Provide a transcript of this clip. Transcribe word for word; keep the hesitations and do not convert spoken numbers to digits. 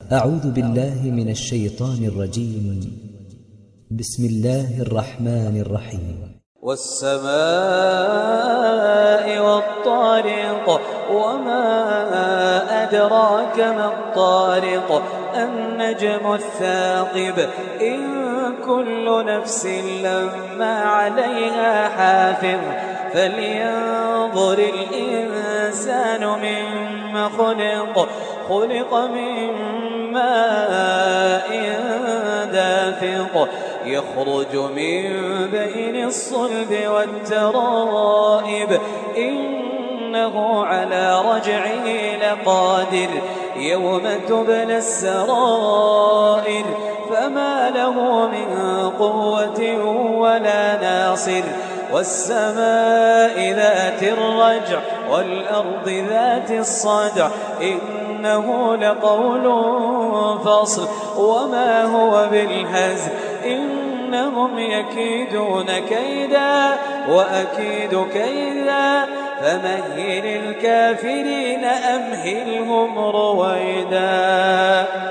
أعوذ بالله من الشيطان الرجيم. بسم الله الرحمن الرحيم. والسماء والطارق وما أدراك ما الطارق النجم الثاقب إن كل نفس لما عليها حافظ فلينظر الإنسان مما خلق خلق من ماء دافق يخرج من بين الصلب والترائب إنه على رجعه لقادر يوم تبلى السرائر فما له من قوة ولا ناصر والسماء ذات الرجع والأرض ذات الصدع إنه لقول فصل وما هو بالهزل إنهم يكيدون كيدا وأكيد كيدا فمهل الكافرين أمهلهم رويدا.